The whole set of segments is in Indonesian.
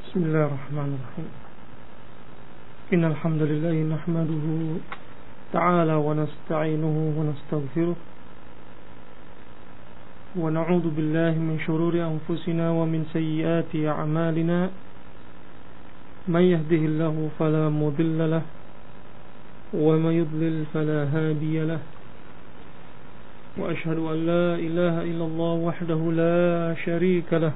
بسم الله الرحمن الرحيم. إن الحمد لله نحمده تعالى ونستعينه ونستغفره ونعوذ بالله من شرور أنفسنا ومن سيئات أعمالنا. من يهده الله فلا مضل له ومن يضلل فلا هادي له. وأشهد أن لا إله إلا الله وحده لا شريك له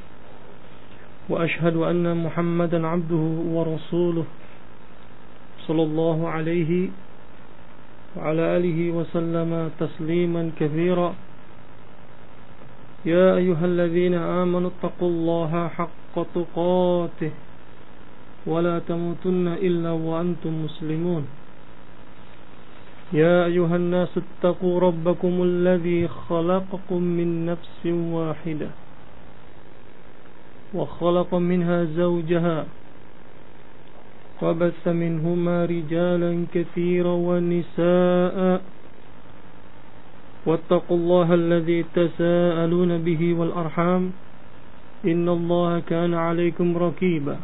وأشهد أن محمدا عبده ورسوله صلى الله عليه وعلى آله وسلم تسليما كثيرا. يا أيها الذين آمنوا اتقوا الله حق تقاته ولا تموتن إلا وأنتم مسلمون. يا أيها الناس اتقوا ربكم الذي خلقكم من نفس واحدة وخلق منها زوجها وبث منهما رجالا كثيرا ونساء واتقوا الله الذي تساءلون به والأرحام إن الله كان عليكم رقيبا.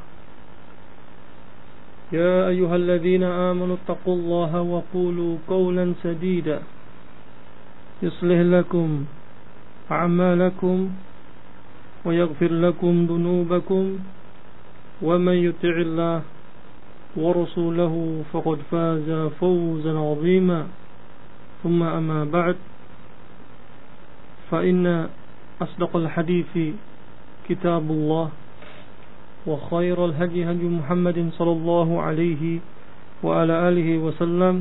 يا أيها الذين آمنوا اتقوا الله وقولوا قولا سديدا يصلح لكم أعمالكم ويغفر لكم ذنوبكم ومن يطع الله ورسوله فقد فاز فوزا عظيما. ثم أما بعد، فإن أصدق الحديث كتاب الله وخير الهدي هدي محمد صلى الله عليه وعلى آله وسلم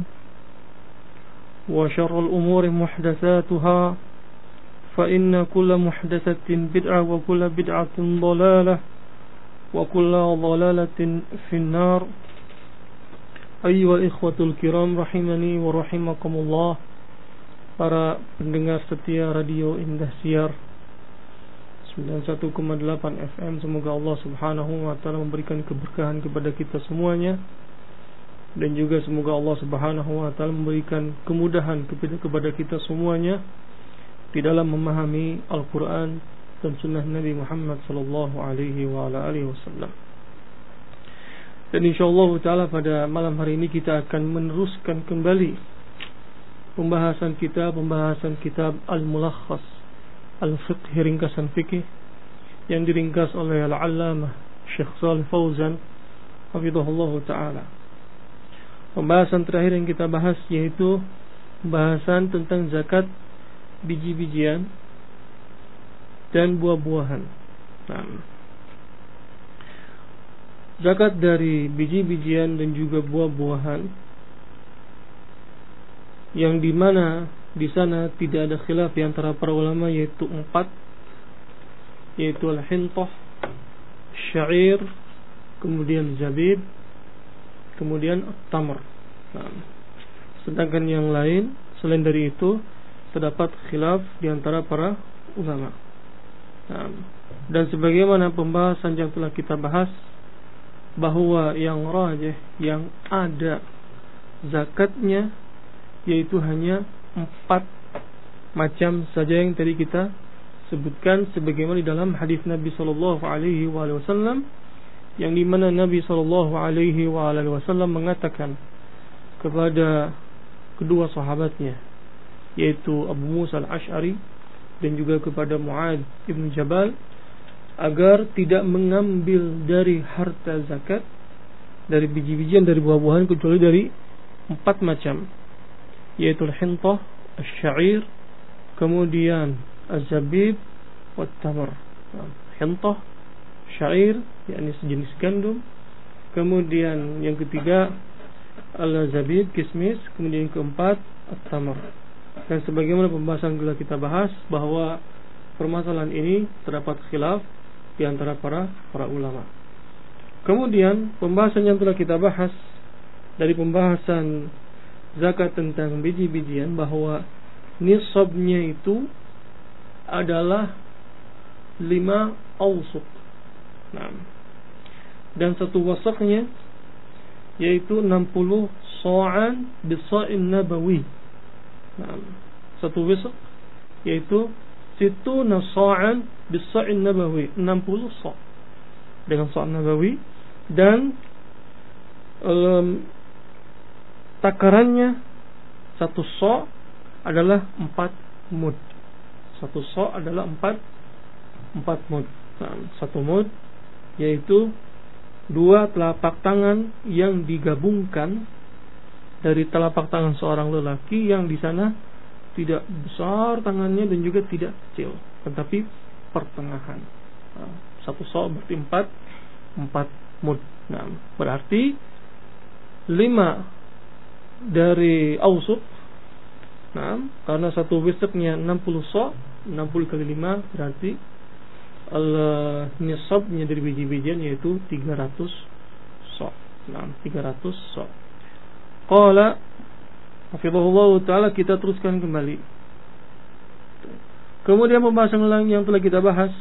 وشر الأمور محدثاتها فإن كل محدثة بدعة وكل بدعة ضلالة وكل ضلالة في النار. أيها الإخوة الكرام rahimani wa rahimakumullah, para pendengar setia Radio Indosiar 91,8 FM, semoga Allah Subhanahu wa taala memberikan keberkahan kepada kita semuanya, dan juga semoga Allah Subhanahu wa taala memberikan kemudahan kepada kita semuanya di dalam memahami Al-Quran dan Sunnah Nabi Muhammad sallallahu alaihi wa ala alihi wasallam. Dan insyaallah taala pada malam hari ini kita akan meneruskan kembali pembahasan kitab Al-Mulakhas Al-Fiqh, ringkasan fikih yang diringkas oleh Al-Allamah Syekh Shalih Fauzan hafizahullah taala. Pembahasan terakhir yang kita bahas yaitu pembahasan tentang zakat biji-bijian dan buah-buahan. Zakat dari biji-bijian dan juga buah-buahan, yang dimana di sana tidak ada khilaf di antara para ulama, yaitu 4, yaitu al-hintah, syair, kemudian zabib, kemudian tamr. Sedangkan yang lain selain dari itu terdapat khilaf di antara para ulama. Dan sebagaimana pembahasan yang telah kita bahas, bahwa yang rajih, yang ada zakatnya, yaitu hanya 4 macam saja yang tadi kita sebutkan, sebagaimana di dalam hadis Nabi sallallahu alaihi wasallam, yang dimana Nabi sallallahu alaihi wasallam mengatakan kepada kedua sahabatnya, yaitu Abu Musa al-Ash'ari dan juga kepada Mu'adz ibn Jabal, agar tidak mengambil dari harta zakat, dari biji-bijian, dari buah-buahan, kecuali dari 4 macam, yaitu al-hintah, al-syair, kemudian al-zabib, wat-tamr. Hintah, syair, yakni sejenis gandum, kemudian yang ketiga al-zabib, kismis, kemudian yang keempat at-tamr. Dan sebagaimana pembahasan telah kita bahas, bahwa permasalahan ini terdapat khilaf di antara para ulama. Kemudian pembahasan yang telah kita bahas dari pembahasan zakat tentang biji-bijian, bahwa nisabnya itu adalah 5 awsuq. Dan satu wasaknya yaitu 60 sa'an bisa'in nabawi. Satu wasak yaitu situ nasa'an bisa'in nabawi, 60 sa'. dengan so' nabawi, dan takarannya satu so' adalah 4 mud. Satu so' adalah 4 mud. Nah, satu mud yaitu 2 telapak tangan yang digabungkan dari telapak tangan seorang lelaki yang di sana tidak besar tangannya dan juga tidak kecil, tetapi pertengahan. Nah, satu so' berarti 4 mud. Nah, berarti 5 dari ausut. Nah, karena satu wisqnya 60 so', 60 kali 5 berarti nisabnya dari biji-bijian yaitu 300 so'. Nah, 300 so'. Qala hafizahullah ta'ala, kita teruskan kembali. Kemudian pembahasan yang telah kita bahas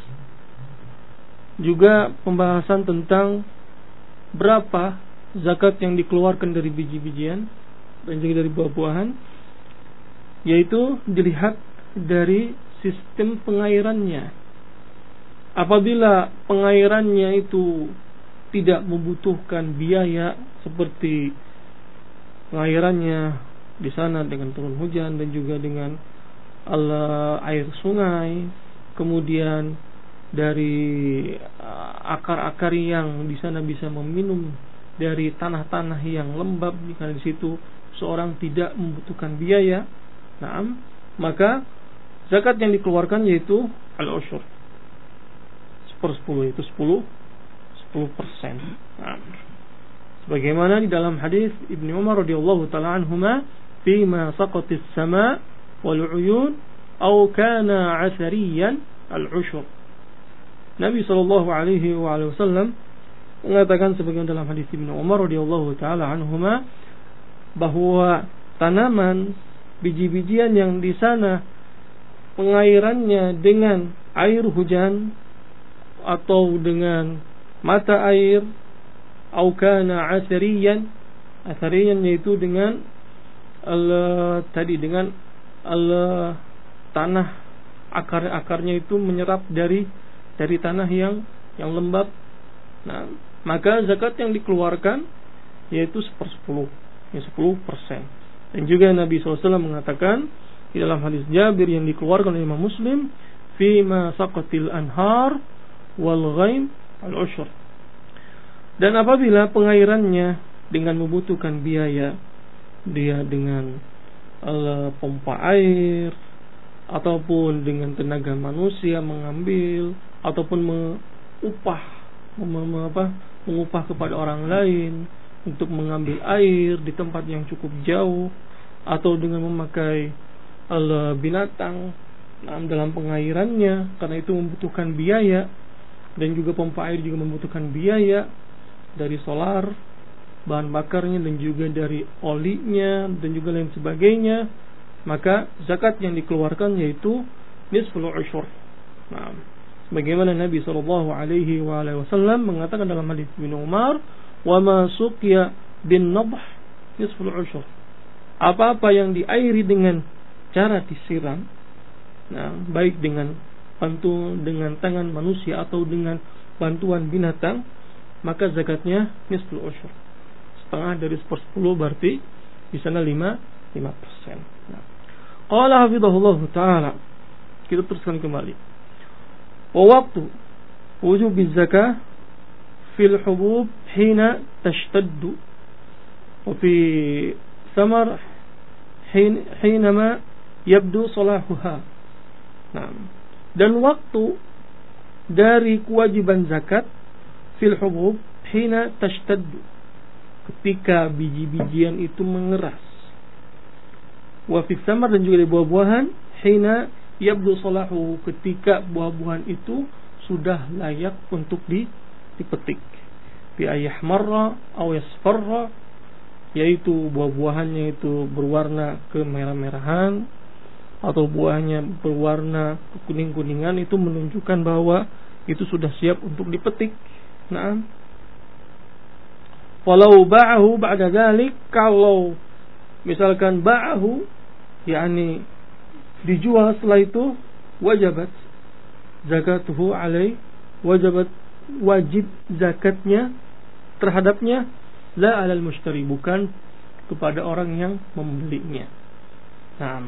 juga pembahasan tentang berapa zakat yang dikeluarkan dari biji-bijian dan juga dari buah-buahan, yaitu dilihat dari sistem pengairannya. Apabila pengairannya itu tidak membutuhkan biaya seperti pengairannya di sana dengan turun hujan dan juga dengan air sungai, kemudian dari akar-akar yang di sana bisa meminum dari tanah-tanah yang lembab, karena di situ seorang tidak membutuhkan biaya. Nah, maka zakat yang dikeluarkan yaitu al-usyur, 1/10, itu 10%. Nah, sebagaimana di dalam hadis Ibnu Umar radhiyallahu taala anhuma, "Fima saqatis sama' wal 'uyun aw kana 'athariyan al-'ushr." Nabi sallallahu alaihi wasallam mengatakan sebagaimana dalam hadis Ibnu Umar radhiyallahu taala anhuma, bahwa tanaman biji-bijian yang di sana pengairannya dengan air hujan atau dengan mata air, au kana athariyan, athariyan yaitu dengan dengan tanah, akarnya itu menyerap dari tanah yang lembab. Nah, maka zakat yang dikeluarkan yaitu 1/10, 10%. Dan juga Nabi SAW mengatakan di dalam hadis Jabir yang dikeluarkan oleh Imam Muslim, "Fima saqatil anhar wal ghaim al-usyr." Dan apabila pengairannya dengan membutuhkan biaya, dia dengan pompa air ataupun dengan tenaga manusia mengambil ataupun mengupah kepada orang lain untuk mengambil air di tempat yang cukup jauh, atau dengan memakai binatang dalam pengairannya, karena itu membutuhkan biaya, dan juga pompa air juga membutuhkan biaya dari solar, bahan bakarnya, dan juga dari olinya dan juga lain sebagainya. Maka zakat yang dikeluarkan yaitu nisful usyur. Nah, bagaimana Nabi sallallahu alaihi wasallam mengatakan dalam hadis Ibnu Umar, "Wa ma suqiya bin nadh nisful usyur." Apa-apa yang diairi dengan cara disiram, nah, baik dengan tangan manusia atau dengan bantuan binatang, maka zakatnya nisful usyur, setengah dari 1/10, berarti di sana 5%. Nah, qala hafizahullah taala, kita teruskan kembali. Wa waqtu wujub az-zakah fil hubub hina tashtaddu wa fi samar hinama yabdu salahuha. Nah, dan waktu dari kewajiban zakat fil hubub hina tashtaddu, ketika biji-bijian itu mengeras. Wa fi samar, dan juga di buah-buahan, hina yabdu salahu, ketika buah-buahan itu sudah layak untuk dipetik. Bi ayyahmarra aw yasfarra, yaitu buah-buahannya itu berwarna kemerah-merahan atau buahnya berwarna kekuning-kuningan, itu menunjukkan bahwa itu sudah siap untuk dipetik. Nah, walau ba'ahu ba'da dzalik, kalau misalkan ba'ahu yakni dijual setelah itu, wajabat zakatuhu alai, wajabat wajib zakatnya terhadapnya la 'alal mushtari, bukan kepada orang yang membelinya. Nah,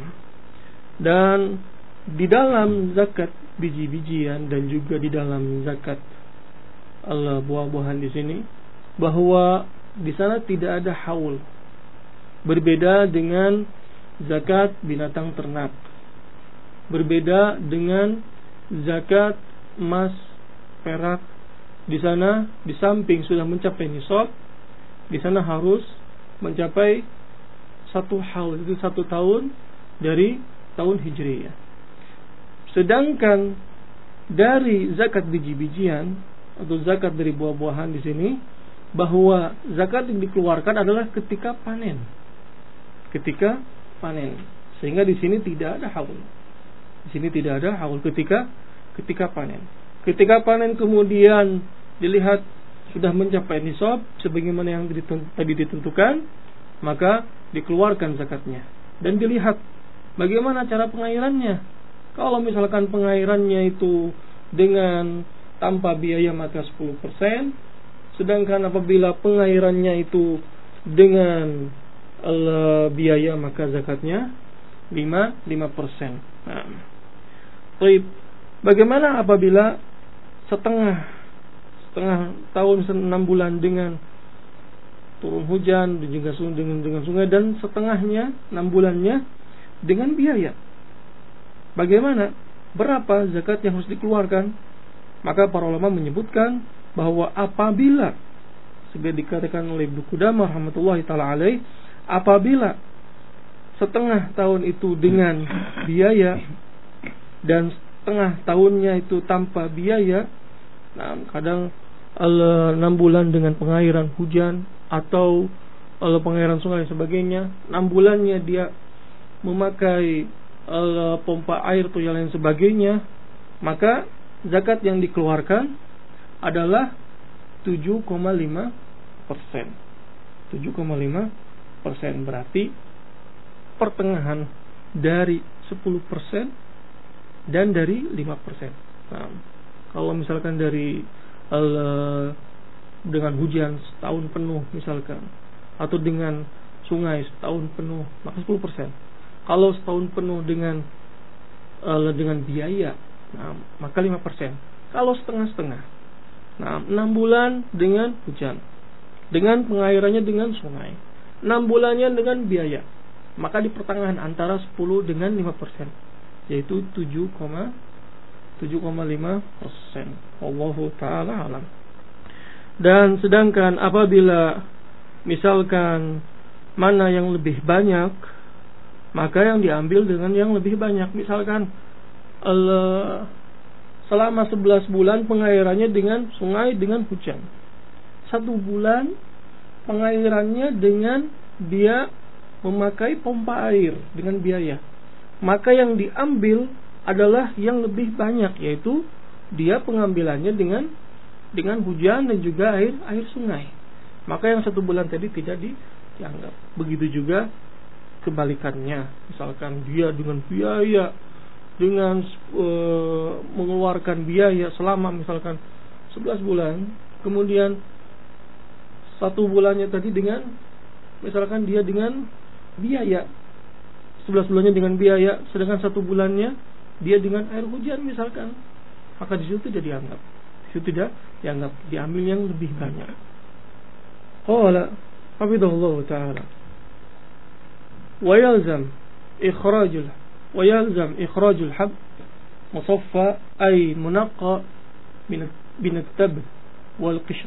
dan di dalam zakat biji-bijian dan juga di dalam zakat buah-buahan di sini, bahwa di sana tidak ada haul. Berbeda dengan zakat binatang ternak. Berbeda dengan zakat emas, perak. Di sana di samping sudah mencapai nisab, di sana harus mencapai 1 haul, itu 1 tahun dari tahun Hijriyah. Sedangkan dari zakat biji-bijian atau zakat dari buah-buahan di sini, bahwa zakat yang dikeluarkan adalah ketika panen. Ketika panen. Sehingga di sini tidak ada haul. Di sini tidak ada haul ketika panen. Ketika panen kemudian dilihat sudah mencapai nisab sebagaimana yang tadi ditentukan, maka dikeluarkan zakatnya. Dan dilihat bagaimana cara pengairannya. Kalau misalkan pengairannya itu dengan tanpa biaya maka 10%, sedangkan apabila pengairannya itu dengan biaya maka zakatnya 5%. Nah, bagaimana apabila setengah tahun 6 bulan dengan turun hujan dan juga dengan sungai, dan setengahnya 6 bulannya dengan biaya? Bagaimana? Berapa zakat yang harus dikeluarkan? Maka para ulama menyebutkan bahwa apabila, sudah dikatakan oleh Ibnu Qudamah rahmatullahi taala alaih, apabila setengah tahun itu dengan biaya dan setengah tahunnya itu tanpa biaya, nah kadang 6 bulan dengan pengairan hujan atau pengairan sungai dan sebagainya, 6 bulannya dia memakai pompa air atau yang lain sebagainya, maka zakat yang dikeluarkan adalah 7,5%. 7,5% berarti pertengahan dari 10% dan dari 5%. Nah, kalau misalkan dari dengan hujan setahun penuh misalkan, atau dengan sungai setahun penuh, maka 10%. Kalau setahun penuh dengan biaya, nah, maka 5%. Kalau setengah-setengah, nah 6 bulan dengan hujan, dengan pengairannya dengan sungai, 6 bulannya dengan biaya, maka di pertengahan antara 10 dengan 5%, yaitu 7,5%. Wallahu ta'ala alam. Dan sedangkan apabila misalkan mana yang lebih banyak, maka yang diambil dengan yang lebih banyak. Misalkan selama 11 bulan pengairannya dengan sungai dengan hujan, 1 bulan pengairannya dengan dia memakai pompa air dengan biaya, maka yang diambil adalah yang lebih banyak, yaitu dia pengambilannya dengan hujan dan juga air sungai. Maka yang 1 bulan tadi tidak dianggap. Begitu juga kebalikannya, misalkan dia dengan biaya, dengan mengeluarkan biaya selama misalkan 11 bulan, kemudian 1 bulannya tadi dengan, misalkan dia dengan biaya, 11 bulannya dengan biaya, sedangkan 1 bulannya dia dengan air hujan misalkan, maka di situ tidak dianggap. Di situ tidak dianggap, diambil yang lebih banyak. Qala hafidhahullah ta'ala, wa yalzam ikhrajul hab musaffa ay munaqqa min at-tab wal qishr.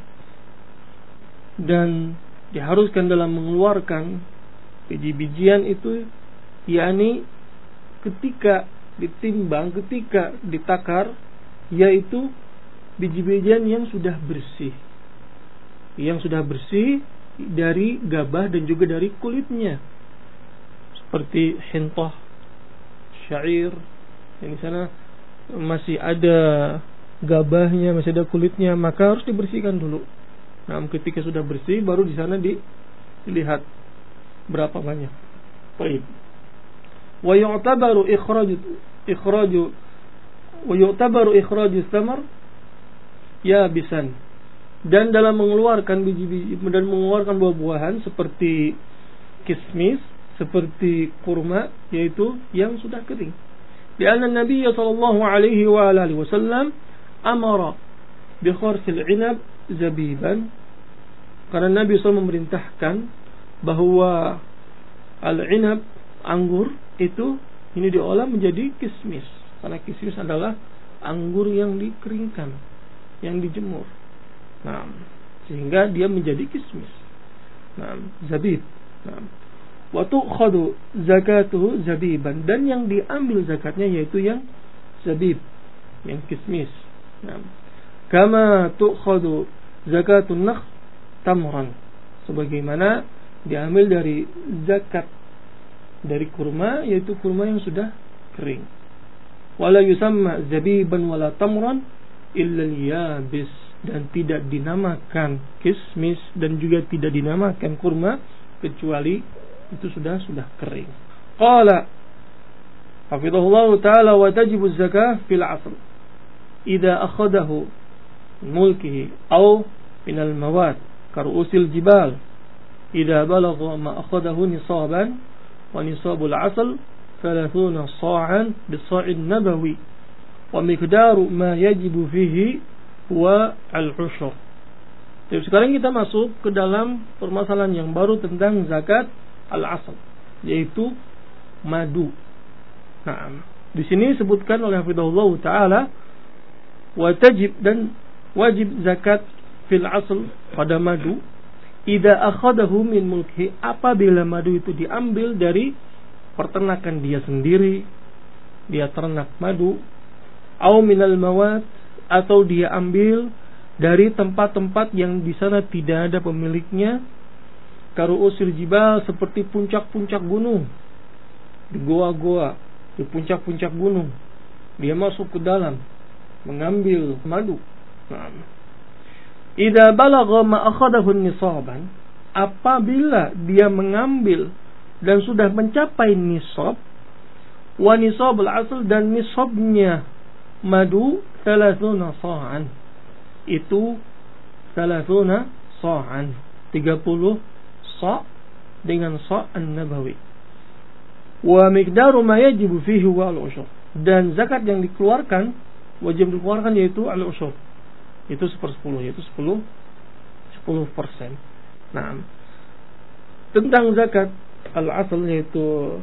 Dan diharuskan dalam mengeluarkan biji-bijian itu, yakni ketika ditimbang, ketika ditakar, yaitu biji-bijian yang sudah bersih, dari gabah dan juga dari kulitnya, seperti hintah, syair, yang di sana masih ada gabahnya, masih ada kulitnya, maka harus dibersihkan dulu. Nah, ketika sudah bersih, baru di sana dilihat berapa banyak. Baik. Wa yu'tabaru ikhraju thamar yabisan. Dan dalam mengeluarkan biji-biji dan mengeluarkan buah-buahan seperti kismis, seperti kurma, yaitu yang sudah kering. Di anna Nabi sallallahu alaihi wa alihi wasallam amara bi kharsil 'inab zabiban. Karena Nabi SAW memerintahkan bahwa al-'inab, anggur itu ini diolah menjadi kismis. Karena kismis adalah anggur yang dikeringkan, yang dijemur. Nah, sehingga dia menjadi kismis. Nah, zabib. Nah, wa tu'khadhu zakatuhu zabiban, dan yang diambil zakatnya yaitu yang zabib, yang kismis. Nah, kama tu'khadhu zakatun nakh tamran, sebagaimana diambil dari zakat dari kurma, yaitu kurma yang sudah kering. Wala yusamma zabiban wala tamran illa al-yabis, dan tidak dinamakan kismis dan juga tidak dinamakan kurma kecuali itu sudah kering. Qala hafizahullah ta'ala wa tajibu zakah fil 'asl idza akhadahu mulkihi aw min al-mawad karu'usil jibal idza balagha ma akhadahu nisaban wa nisabul 'asl 30 sa'an bis-sa'in nabawi wa miqdaru ma yajibu fihi wa al-ushur. Jadi sekarang kita masuk ke dalam permasalahan yang baru tentang zakat al-asl, yaitu madu. Nah, di sini disebutkan oleh hafizahullah taala wa tajib, dan wajib zakat fil asl pada madu idza akhadahu min mulki, apabila madu itu diambil dari peternakan dia sendiri, dia ternak madu, au minal mawad, atau dia ambil dari tempat-tempat yang di sana tidak ada pemiliknya, karu'usil jibal, seperti puncak-puncak gunung, di goa-goa, di puncak-puncak gunung, dia masuk ke dalam mengambil madu. Idza balagha ma akhadahu nisaban, apabila dia mengambil dan sudah mencapai nisab, wa nisabul asl, dan nisabnya madu 30 sa'an, itu 30 sa'an, 30 sa' dengan sa' an-nabawi. Wa miqdaru ma yajibu fihi wa al-ushur, dan zakat yang dikeluarkan, wajib dikeluarkan yaitu al-ushur, itu 1/10, yaitu 10%. Nah, tentang zakat al-asl yaitu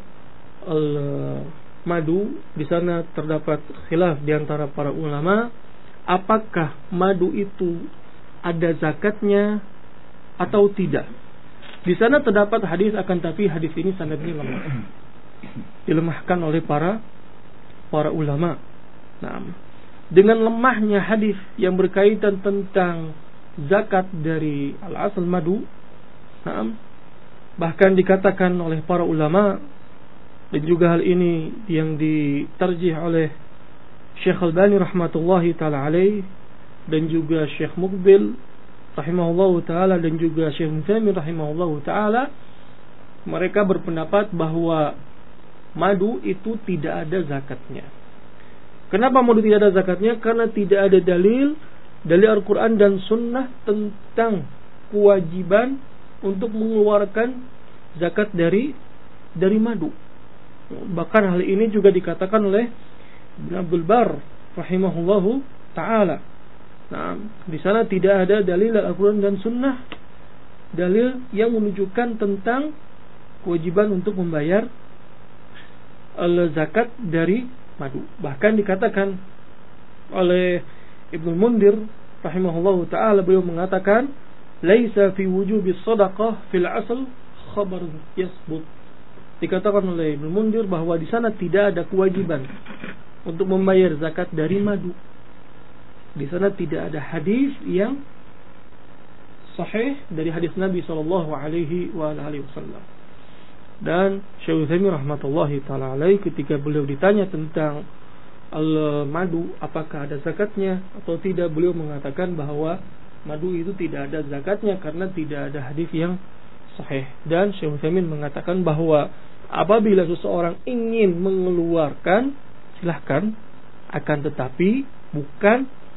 madu, di sana terdapat khilaf di antara para ulama, apakah madu itu ada zakatnya atau tidak. Di sana terdapat hadis, akan tapi hadis ini sanadnya lemah, dilemahkan oleh para ulama. Nah, dengan lemahnya hadis yang berkaitan tentang zakat dari al-asl madu, nah, bahkan dikatakan oleh para ulama, dan juga hal ini yang diterjih oleh Syekh Albani rahmatullahi ta'ala alaih, dan juga Syekh Muqbil rahimahullahu ta'ala, dan juga Syekh Muhammad rahimahullahu ta'ala, mereka berpendapat bahwa madu itu tidak ada zakatnya. Kenapa madu tidak ada zakatnya? Karena tidak ada dalil Al-Quran dan Sunnah tentang kewajiban untuk mengeluarkan zakat dari madu. Bahkan hal ini juga dikatakan oleh Ibn Abdul Bar rahimahullahu ta'ala. Nah, di sana tidak ada dalil Al-Quran dan Sunnah, dalil yang menunjukkan tentang kewajiban untuk membayar zakat dari madu. Bahkan dikatakan oleh Ibnu Mundir rahimahullahu ta'ala, beliau mengatakan, laisa fi wujubi shadaqah fil asl khabar yasbut. Dikatakan oleh Ibnu Mundir bahwa di sana tidak ada kewajiban untuk membayar zakat dari madu. Di sana tidak ada hadis yang sahih dari hadis Nabi sallallahu alaihi wasallam. Dan Syekh Utsaimin rahmatullahi taala alaihi, ketika beliau ditanya tentang al-madu apakah ada zakatnya atau tidak, beliau mengatakan bahwa madu itu tidak ada zakatnya karena tidak ada hadis yang sahih. Dan Syekh Utsaimin mengatakan bahwa apabila seseorang ingin mengeluarkan, silahkan, akan tetapi bukan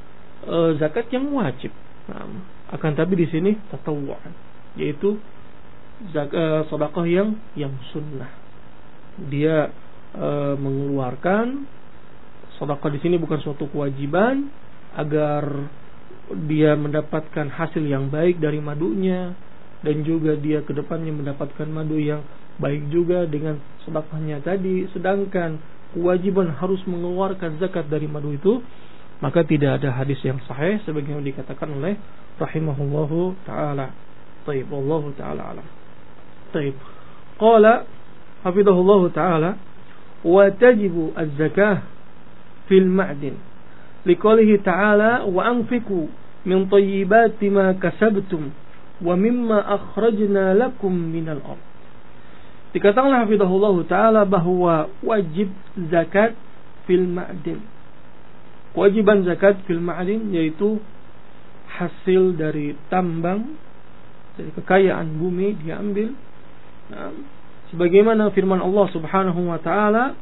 zakat yang wajib. Akan tapi di sini tatawwu', yaitu sedekah yang sunnah. Dia mengeluarkan sedekah di sini bukan suatu kewajiban agar dia mendapatkan hasil yang baik dari madunya, dan juga dia kedepannya mendapatkan madu yang baik juga dengan sedekahnya tadi. Sedangkan kewajiban harus mengeluarkan zakat dari madu itu, maka tidak ada hadis yang sahih sebagaimana dikatakan oleh rahimahullahu taala. Baik, wallahu taala alam. Baik. Qala hafizahullahu taala wa tajibu az-zakah fil ma'din liqaulihi ta'ala wa anfiqu min thayyibati ma kasabtum wa mimma akhrajna lakum minal ardh. Dikatakan hafizahullahu taala bahwa wajib zakat fil ma'din. Kewajiban zakat fil ma'din yaitu hasil dari tambang, dari kekayaan bumi diambil. Sebagaimana firman Allah Subhanahu wa taala,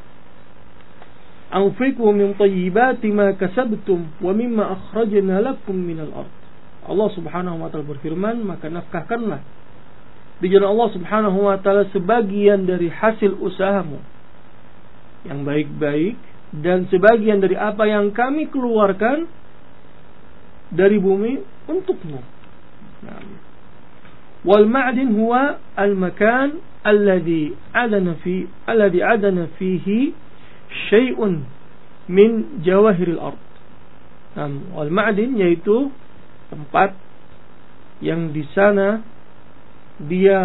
"Anfiqu min thayyibati ma kasabtum wa mimma akhrajna lakum minal ardh." Allah Subhanahu wa taala berfirman, maka nafkahkanlah di jalan Allah Subhanahu wa taala sebagian dari hasil usahamu yang baik-baik, dan sebagian dari apa yang kami keluarkan dari bumi untukmu. Wal ma'din huwa al-makan alladhi adana fihi syai'un min jawahiril ard. Wal ma'din yaitu tempat yang di sana dia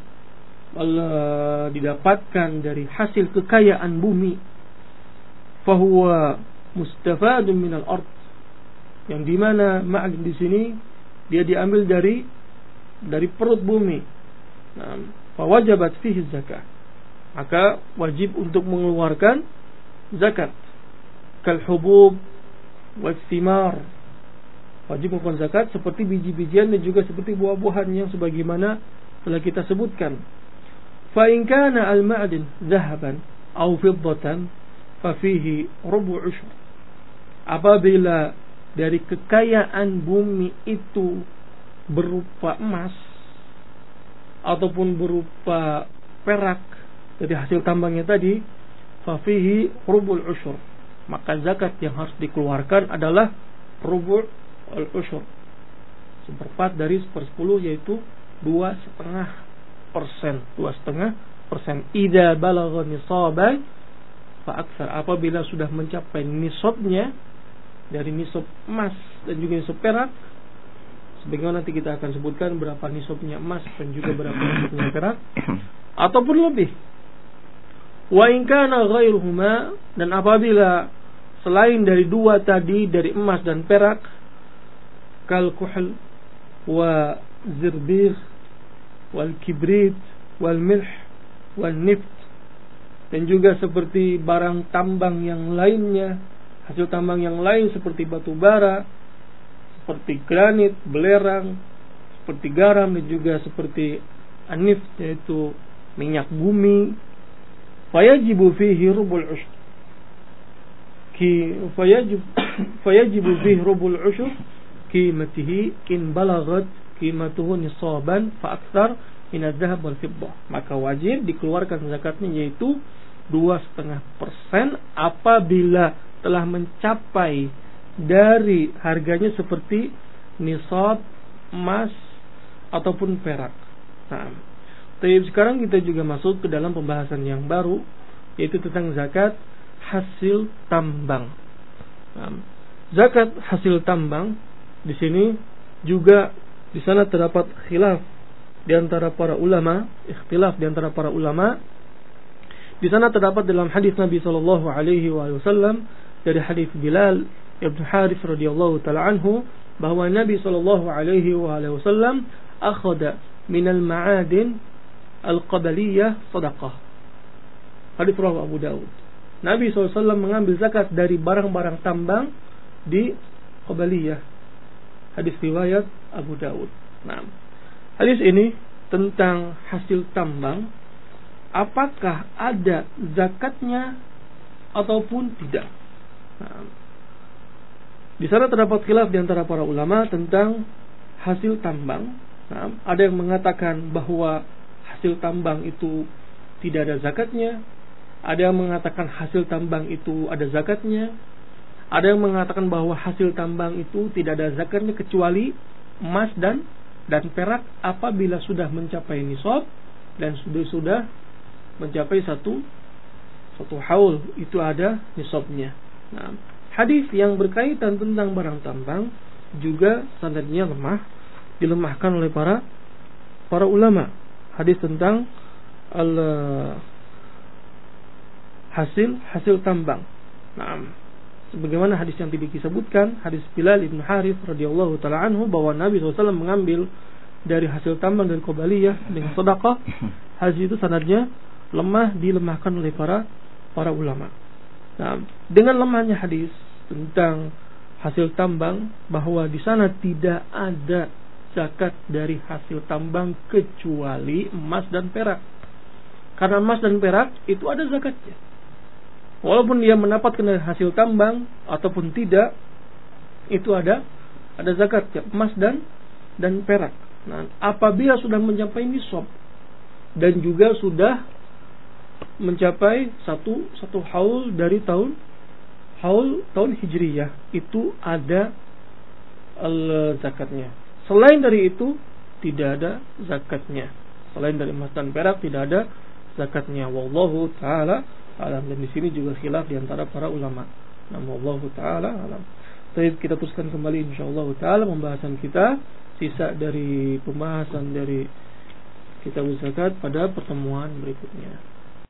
didapatkan dari hasil kekayaan bumi. Fahuwa mustafadun minal ard, yang dimana ma'din di sini dia diambil dari perut bumi. Fawajabat fihi zakah, maka wajib untuk mengeluarkan zakat. Kal hubub was thimar, wajib mengeluarkan zakat seperti biji-bijian dan juga seperti buah-buahan yang sebagaimana telah kita sebutkan. Fa in kana al ma'din dhahaban aw fiddatan fa fihi rubu' ushr. Apabila dari kekayaan bumi itu berupa emas ataupun berupa perak dari hasil tambangnya tadi, fa fihi rubul usyur, maka zakat yang harus dikeluarkan adalah rubul al-usyur, seperempat dari 1/10, yaitu 2,5%. 2,5%. Idza balagha nisaban fa aktsar, apabila sudah mencapai nisabnya dari nisab emas dan juga nisab perak, sebagaimana nanti kita akan sebutkan berapa nisabnya emas dan juga berapa nisabnya perak, ataupun lebih. Wa in kana ghairuhuma, dan apabila selain dari dua tadi, dari emas dan perak, kal kuhl wa zirbir wal kibrit wal milh wal nift, dan juga seperti barang tambang yang lainnya, hasil tambang yang lain seperti batu bara, seperti granit, belerang, seperti garam, dan juga seperti anif, yaitu minyak bumi. Fayajibu fihi rubul ushur, fayajibu fihi rubul ushur qimatihi in balagat qimatuhu nisaban fa aktsar min adh-dhahab wal fiddah, maka wajib dikeluarkan zakatnya yaitu 2,5% apabila telah mencapai dari harganya seperti nisab emas ataupun perak. Tapi sekarang kita juga masuk ke dalam pembahasan yang baru, yaitu tentang zakat hasil tambang. Zakat hasil tambang di sini juga di sana terdapat khilaf di antara para ulama, ikhtilaf di antara para ulama. Di sana terdapat dalam hadis Nabi sallallahu alaihi wasallam dari hadis Bilal Ibn Harith radhiyallahu taala anhu, bahwa Nabi sallallahu alaihi wasallam akhadha min al-ma'adin al-qabaliyah sadaqah. Hadis riwayat Abu Daud. Nabi SAW mengambil zakat dari barang-barang tambang di Qabaliyah. Hadis riwayat Abu Daud. Nah, hadis ini tentang hasil tambang, apakah ada zakatnya ataupun tidak. Nah, Di sana terdapat khilaf di antara para ulama tentang hasil tambang. Nah, ada yang mengatakan bahwa hasil tambang itu tidak ada zakatnya. Ada yang mengatakan hasil tambang itu ada zakatnya. Ada yang mengatakan bahwa hasil tambang itu tidak ada zakatnya kecuali emas dan perak apabila sudah mencapai nisab dan sudah mencapai satu haul, itu ada nisabnya. Nah, hadis yang berkaitan tentang barang tambang juga sanadnya lemah, dilemahkan oleh para ulama. Hadis tentang hasil tambang. Nah, sebagaimana hadis yang tadi disebutkan, hadis Bilal bin Harith radhiyallahu taala anhu bahwa Nabi SAW mengambil dari hasil tambang dari Qabaliyah dengan sedekah. Hadis itu sanadnya lemah, dilemahkan oleh para ulama. Nah, dengan lemahnya hadis tentang hasil tambang, bahwa di sana tidak ada zakat dari hasil tambang kecuali emas dan perak. Karena emas dan perak itu ada zakatnya. Walaupun dia mendapatkan dari hasil tambang ataupun tidak, itu ada zakatnya, emas dan perak. Nah, apabila sudah mencapai nisab dan juga sudah mencapai satu haul dari tahun Hijriyah, itu ada zakatnya. Selain dari itu tidak ada zakatnya. Selain dari emas dan perak tidak ada zakatnya. Wallahu taala alam. Dan di sini juga khilaf di antara para ulama. Wallahu taala alam. Baik, kita teruskan kembali insyaallah taala pembahasan kita, sisa dari pembahasan dari kitab zakat pada pertemuan berikutnya.